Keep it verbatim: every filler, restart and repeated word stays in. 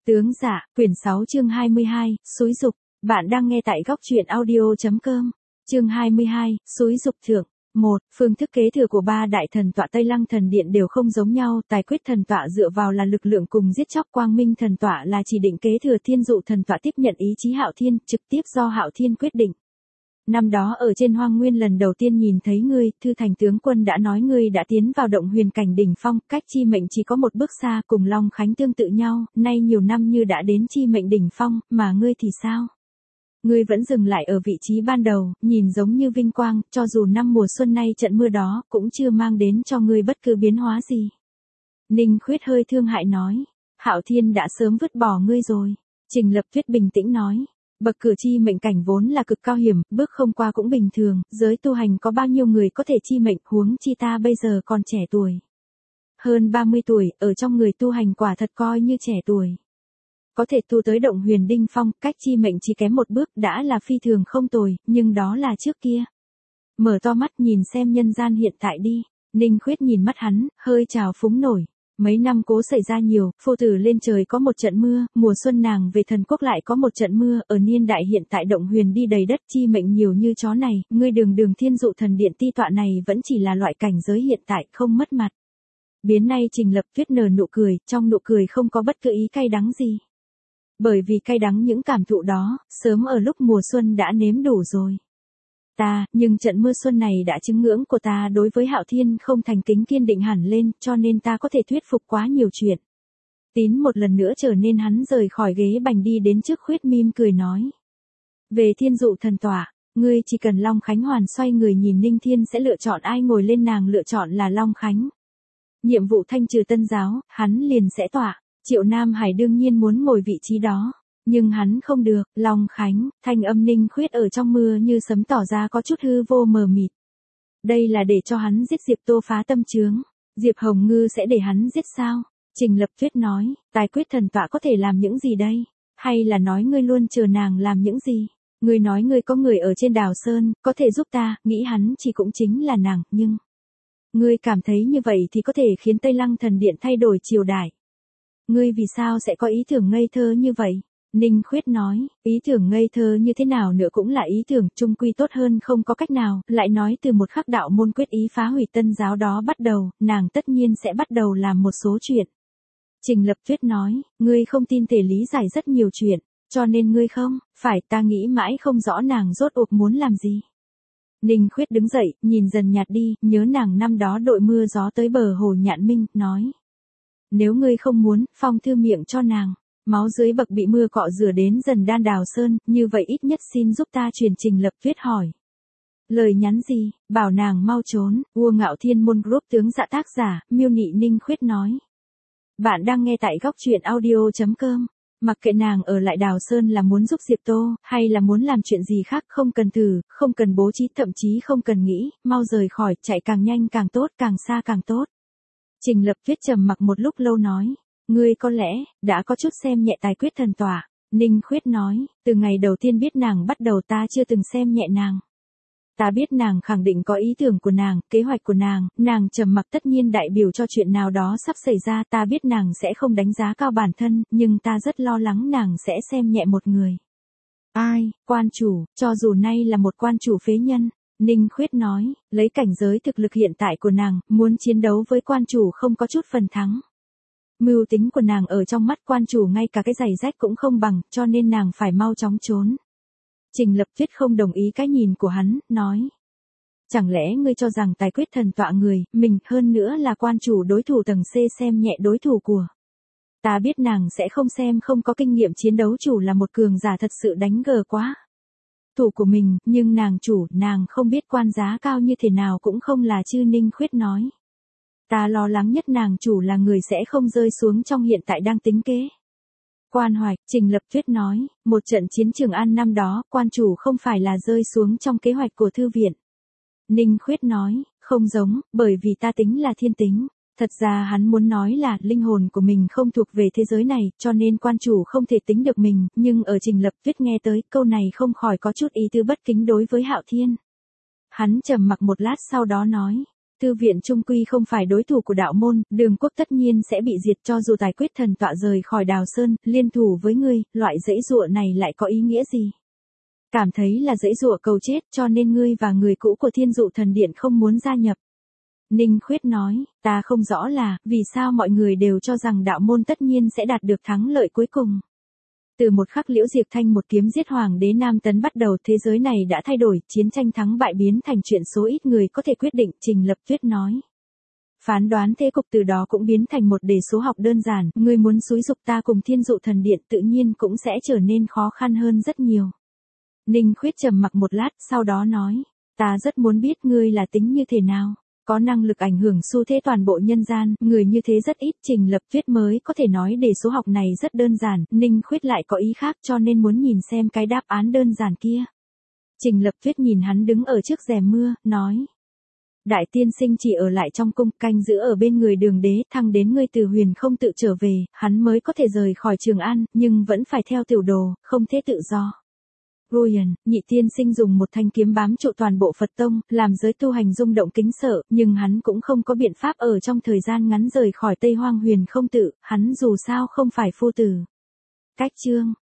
Tướng dạ, quyển sáu chương hai mươi hai, xúi dục. Bạn đang nghe tại góc truyện audio.com. Chương hai mươi hai, xúi dục thượng. một. Phương thức kế thừa của ba đại thần tọa Tây Lăng thần điện đều không giống nhau, tài quyết thần tọa dựa vào là lực lượng cùng giết chóc, quang minh thần tọa là chỉ định kế thừa, thiên dụ thần tọa tiếp nhận ý chí Hạo Thiên, trực tiếp do Hạo Thiên quyết định. Năm đó ở trên Hoang Nguyên lần đầu tiên nhìn thấy ngươi, Thư Thành tướng quân đã nói ngươi đã tiến vào động huyền cảnh đỉnh phong, cách chi mệnh chỉ có một bước xa, cùng Long Khánh tương tự nhau, nay nhiều năm như đã đến chi mệnh đỉnh phong, mà ngươi thì sao? Ngươi vẫn dừng lại ở vị trí ban đầu, nhìn giống như vinh quang, cho dù năm mùa xuân nay trận mưa đó, cũng chưa mang đến cho ngươi bất cứ biến hóa gì. Ninh Khuyết hơi thương hại nói, Hạo Thiên đã sớm vứt bỏ ngươi rồi. Trình Lập Tuyết bình tĩnh nói, bậc cử chi mệnh cảnh vốn là cực cao hiểm, bước không qua cũng bình thường, giới tu hành có bao nhiêu người có thể chi mệnh, huống chi ta bây giờ còn trẻ tuổi. Hơn ba mươi tuổi, ở trong người tu hành quả thật coi như trẻ tuổi. Có thể tu tới động huyền đinh phong, cách chi mệnh chỉ kém một bước đã là phi thường không tồi, nhưng đó là trước kia. Mở to mắt nhìn xem nhân gian hiện tại đi. Ninh Khuyết nhìn mắt hắn, hơi trào phúng nổi. Mấy năm cố xảy ra nhiều, phu tử lên trời có một trận mưa, mùa xuân nàng về thần quốc lại có một trận mưa, ở niên đại hiện tại động huyền đi đầy đất, chi mệnh nhiều như chó này, ngươi đường đường thiên dụ thần điện ti tọa này vẫn chỉ là loại cảnh giới hiện tại, không mất mặt. Biến nay Trình Lập Tuyết nở nụ cười, trong nụ cười không có bất cứ ý cay đắng gì. Bởi vì cay đắng những cảm thụ đó, sớm ở lúc mùa xuân đã nếm đủ rồi. Ta, nhưng trận mưa xuân này đã chứng ngưỡng của ta đối với Hạo Thiên không thành kính kiên định hẳn lên, cho nên ta có thể thuyết phục quá nhiều chuyện. Tín một lần nữa trở nên hắn rời khỏi ghế bành đi đến trước Khuyết mỉm cười nói. Về thiên dụ thần tọa, ngươi chỉ cần Long Khánh hoàn xoay người nhìn Ninh Thiên sẽ lựa chọn ai ngồi lên, nàng lựa chọn là Long Khánh. Nhiệm vụ thanh trừ tân giáo, hắn liền sẽ tọa. Triệu Nam Hải đương nhiên muốn ngồi vị trí đó. Nhưng hắn không được, Long Khánh, thanh âm Ninh Khuyết ở trong mưa như sấm tỏ ra có chút hư vô mờ mịt. Đây là để cho hắn giết Diệp Tô phá tâm chướng. Diệp Hồng Ngư sẽ để hắn giết sao? Trình Lập Tuyết nói, tài quyết thần tọa có thể làm những gì đây? Hay là nói ngươi luôn chờ nàng làm những gì? Ngươi nói ngươi có người ở trên đào Sơn, có thể giúp ta, nghĩ hắn chỉ cũng chính là nàng, nhưng... Ngươi cảm thấy như vậy thì có thể khiến Tây Lăng thần điện thay đổi triều đại. Ngươi vì sao sẽ có ý tưởng ngây thơ như vậy? Ninh Khuyết nói, ý tưởng ngây thơ như thế nào nữa cũng là ý tưởng, chung quy tốt hơn không có cách nào, lại nói từ một khắc đạo môn quyết ý phá hủy tân giáo đó bắt đầu, nàng tất nhiên sẽ bắt đầu làm một số chuyện. Trình Lập Tuyết nói, ngươi không tin thể lý giải rất nhiều chuyện, cho nên ngươi không, phải ta nghĩ mãi không rõ nàng rốt cuộc muốn làm gì. Ninh Khuyết đứng dậy, nhìn dần nhạt đi, nhớ nàng năm đó đội mưa gió tới bờ hồ Nhạn Minh, nói. Nếu ngươi không muốn, phong thư miệng cho nàng. Máu dưới bậc bị mưa cọ rửa đến dần đan đào sơn, như vậy ít nhất xin giúp ta truyền. Trình Lập Tuyết hỏi. Lời nhắn gì, bảo nàng mau trốn, Vua Ngạo Thiên Môn Group tướng dạ tác giả, miêu nị Ninh Khuyết nói. Bạn đang nghe tại góc truyện audio.com. Mặc kệ nàng ở lại đào sơn là muốn giúp Diệp Tô, hay là muốn làm chuyện gì khác, không cần thử, không cần bố trí, thậm chí không cần nghĩ, mau rời khỏi, chạy càng nhanh càng tốt, càng xa càng tốt. Trình Lập Tuyết trầm mặc một lúc lâu nói. Ngươi có lẽ, đã có chút xem nhẹ tài quyết thần tọa. Ninh Khuyết nói, từ ngày đầu tiên biết nàng bắt đầu ta chưa từng xem nhẹ nàng. Ta biết nàng khẳng định có ý tưởng của nàng, kế hoạch của nàng, nàng trầm mặc tất nhiên đại biểu cho chuyện nào đó sắp xảy ra. Ta biết nàng sẽ không đánh giá cao bản thân, nhưng ta rất lo lắng nàng sẽ xem nhẹ một người. Ai, quan chủ, cho dù nay là một quan chủ phế nhân. Ninh Khuyết nói, lấy cảnh giới thực lực hiện tại của nàng, muốn chiến đấu với quan chủ không có chút phần thắng. Mưu tính của nàng ở trong mắt quan chủ ngay cả cái giày rách cũng không bằng, cho nên nàng phải mau chóng trốn. Trình Lập Tuyết không đồng ý cái nhìn của hắn, nói. Chẳng lẽ ngươi cho rằng tài quyết thần tọa người, mình, hơn nữa là quan chủ đối thủ tầng C xem nhẹ đối thủ của. Ta biết nàng sẽ không xem không có kinh nghiệm chiến đấu chủ là một cường giả thật sự đánh gờ quá. Thủ của mình, nhưng nàng chủ, nàng không biết quan giá cao như thế nào cũng không là chư. Ninh Khuyết nói. Ta lo lắng nhất nàng chủ là người sẽ không rơi xuống trong hiện tại đang tính kế. Quan Hoạch, Trình Lập Tuyết nói, một trận chiến Trường An năm đó, quan chủ không phải là rơi xuống trong kế hoạch của thư viện. Ninh Khuyết nói, không giống, bởi vì ta tính là thiên tính. Thật ra hắn muốn nói là linh hồn của mình không thuộc về thế giới này, cho nên quan chủ không thể tính được mình, nhưng ở Trình Lập Tuyết nghe tới câu này không khỏi có chút ý tư bất kính đối với Hạo Thiên. Hắn trầm mặc một lát sau đó nói. Thư viện trung quy không phải đối thủ của đạo môn, Đường Quốc tất nhiên sẽ bị diệt cho dù tài quyết thần tọa rời khỏi Đào Sơn, liên thủ với ngươi, loại giãy giụa này lại có ý nghĩa gì? Cảm thấy là giãy giụa cầu chết cho nên ngươi và người cũ của Thiên Dụ Thần Điện không muốn gia nhập. Ninh Khuyết nói, ta không rõ là, vì sao mọi người đều cho rằng đạo môn tất nhiên sẽ đạt được thắng lợi cuối cùng. Từ một khắc Liễu Diệp Thanh một kiếm giết Hoàng đế Nam Tấn bắt đầu thế giới này đã thay đổi, chiến tranh thắng bại biến thành chuyện số ít người có thể quyết định, Trình Lập Tuyết nói. Phán đoán thế cục từ đó cũng biến thành một đề số học đơn giản, ngươi muốn xúi dục ta cùng Thiên Dụ Thần Điện tự nhiên cũng sẽ trở nên khó khăn hơn rất nhiều. Ninh Khuyết trầm mặc một lát, sau đó nói, ta rất muốn biết ngươi là tính như thế nào. Có năng lực ảnh hưởng xu thế toàn bộ nhân gian, người như thế rất ít, Trình Lập Tuyết mới có thể nói đề số học này rất đơn giản, Ninh Khuyết lại có ý khác cho nên muốn nhìn xem cái đáp án đơn giản kia. Trình Lập Tuyết nhìn hắn đứng ở trước rèm mưa, nói. Đại tiên sinh chỉ ở lại trong cung, canh giữ ở bên người Đường đế, thăng đến ngươi từ huyền không tự trở về, hắn mới có thể rời khỏi Trường An, nhưng vẫn phải theo tiểu đồ, không thể tự do. Ryan, nhị tiên sinh dùng một thanh kiếm bám trụ toàn bộ Phật tông, làm giới tu hành rung động kính sợ, nhưng hắn cũng không có biện pháp ở trong thời gian ngắn rời khỏi Tây Hoang huyền không tự, hắn dù sao không phải phu tử. Cách chương